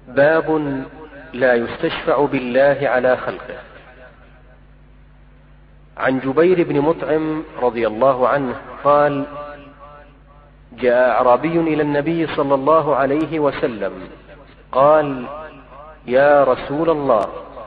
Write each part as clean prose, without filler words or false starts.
باب لا يستشفع بالله على خلقه. عن جبير بن مطعم رضي الله عنه قال: جاء أعرابي إلى النبي صلى الله عليه وسلم قال: يا رسول الله،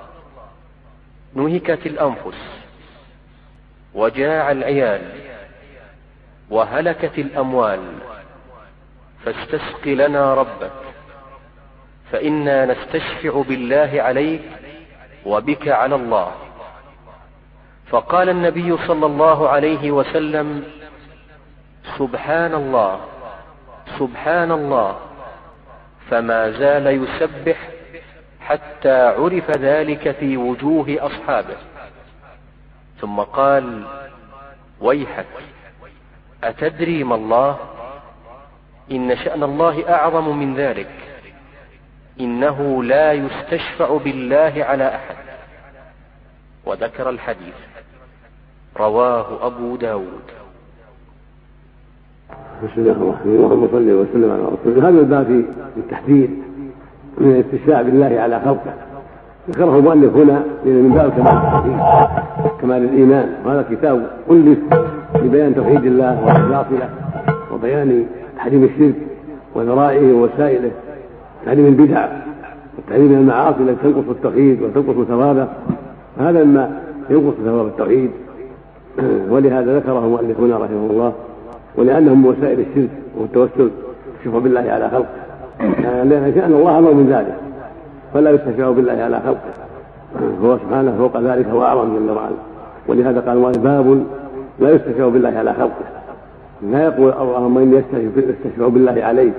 نهكت الأنفس وجاع العيال وهلكت الأموال، فاستسق لنا ربك، فإنا نستشفع بالله عليك وبك على الله. فقال النبي صلى الله عليه وسلم: سبحان الله سبحان الله، فما زال يسبح حتى عرف ذلك في وجوه أصحابه، ثم قال: ويحك، أتدري ما الله؟ إن شأن الله أعظم من ذلك، إنه لا يستشفع بالله على أحد. وذكر الحديث. رواه أبو داود. بسم الله الرحمن الرحيم. اللهم صل وسلم على رسول الله. هذا الباب في التحذير من الاستشفاع بالله على خلقه، ذكره المؤلف هنا من باب كمال الإيمان، وهذا كتاب ألف لبيان توحيد الله وإخلاصه وبيان تحريم الشرك وذرائعه ووسائله، تحريم البدع وتحريم المعاصي التي تنقص التوحيد وتنقص ثوابه، هذا ما ينقص ثواب التوحيد، ولهذا ذكره المؤلف هنا رحمه الله، ولأنه من وسائل الشرك والتوسل الشفع بالله على خلقه، لأن شأن الله أمر من ذلك، فلا يستشفع بالله على خلقه، هو سبحانه فوق ذلك وأعظم جل وعلا. ولهذا قال المؤلف: باب لا يستشفع بالله على خلقه، لا يقول اللهم إني يستشفع بالله عليك.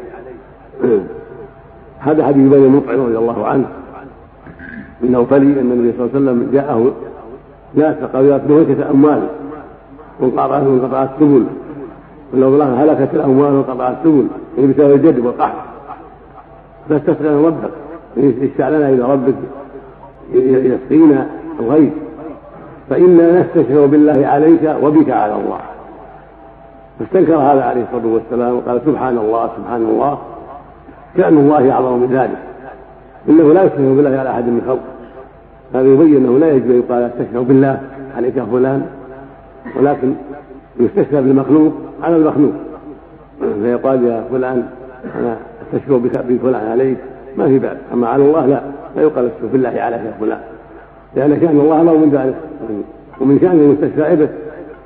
هذا حديث بني مطعم رضي الله عنه إنه فلي أن النبي صلى الله عليه وسلم جاءه ناس فقالوا: نهكت أموال وانقطعت السبل، ولو الله هلكت الأموال وانقطعت السبل، يعني بسبب الجد والقحط، فاستسقنا ربك، اشفع لنا إلى ربك يسقينا الغيث، فإنا نستشفع بالله عليك وبك على الله. فاستنكر هذا عليه الصلاة والسلام وقال: سبحان الله سبحان الله، شأن الله أعظم من ذلك، إنه لا يستشفع بالله على أحد من خلقه. هذا يبين أنه لا يجب أن يقال استشفع بالله عليك فلان، ولكن يستشفع بالمخلوق على المخلوق، فيقال: يا فلان أنا استشفع بفلان عليك، ما في بأس. أما على الله لا يقال استشفع بالله عليك يا فلان، لأن شأن الله أعظم من ذلك، ومن شأن المستشفع به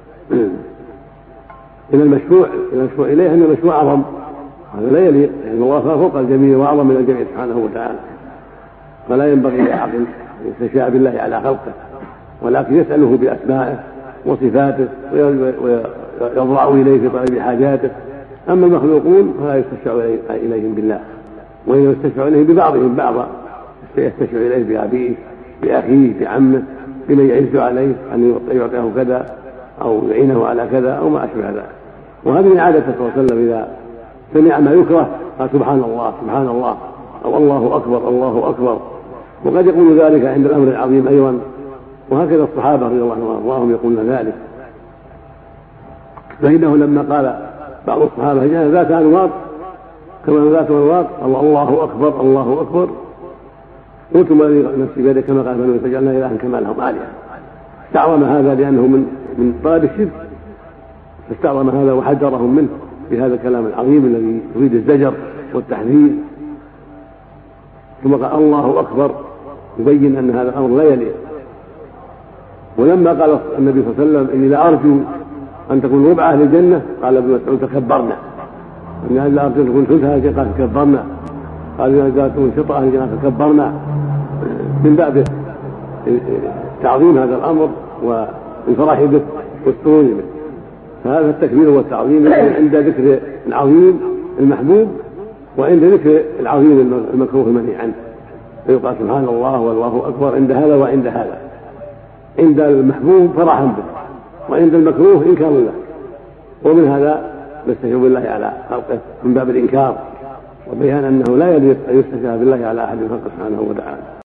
إلى المشفوع إليه أن المشفوع أعظم، هذا لا يليق، لأن الله فوق الجميع وأعظم من الجميع سبحانه وتعالى، فلا ينبغي لعاقل يستشفع بالله على خلقه، ولكن يسأله بأسمائه وصفاته ويضرع إليه في طلب حاجاته. أما المخلوقون فلا يستشفع إليهم بالله، وإن يستشفع إليهم ببعضهم بعضا، يستشفع إليه بأبيه بأخيه بعمه بمن يعز عليه أن يعطيه كذا أو يعينه على كذا أو ما أشبه ذلك. وهذه من عادة صلى الله عليه وسلم، إذا سمع ما يكره قال: سبحان الله سبحان الله، أو الله أكبر الله أكبر. وقد يقول ذلك عند الأمر العظيم أيضا، وهكذا الصحابة رضي الله عنهم وارضاهم يقولون ذلك. فإنه لما قال بعض الصحابة: جاء ذات أنواط كما ذات أنواط، الله أكبر الله أكبر، قلت ما نفسي بيدك كما قال بنو فجعلنا إلها كما لهم آلهة. استعظم هذا لأنه من طلب الشرك، فاستعظم هذا وحذرهم منه بهذا الكلام العظيم الذي يريد الزجر والتحذير. ثم قال: الله أكبر، يبين أن هذا الأمر لا يليق. ولما قال النبي صلى الله عليه وسلم: إني لا أرجو أن تكون ربع أهل الجنة، قال ابن مسعود: تكبرنا. إني لا أرجو أن تكون ثلث أهل الجنة، قال: تكبرنا. قال: إني لا تكون شطر أهل الجنة، تكبرنا. من باب تعظيم هذا الأمر والفرح به والسرور به. فهذا التكبير والتعظيم عند ذكر العظيم المحبوب وعند ذكر العظيم المكروه المنهي عنه، فيقال سبحان الله والله أكبر عند هذا وعند هذا، عند المحبوب فرحا به، وعند المكروه إنكار له. ومن هذا نستشفع بالله على خلقه من باب الإنكار وبيان أنه لا يليق أن يستشفع بالله على أحد من خلقه سبحانه وتعالى.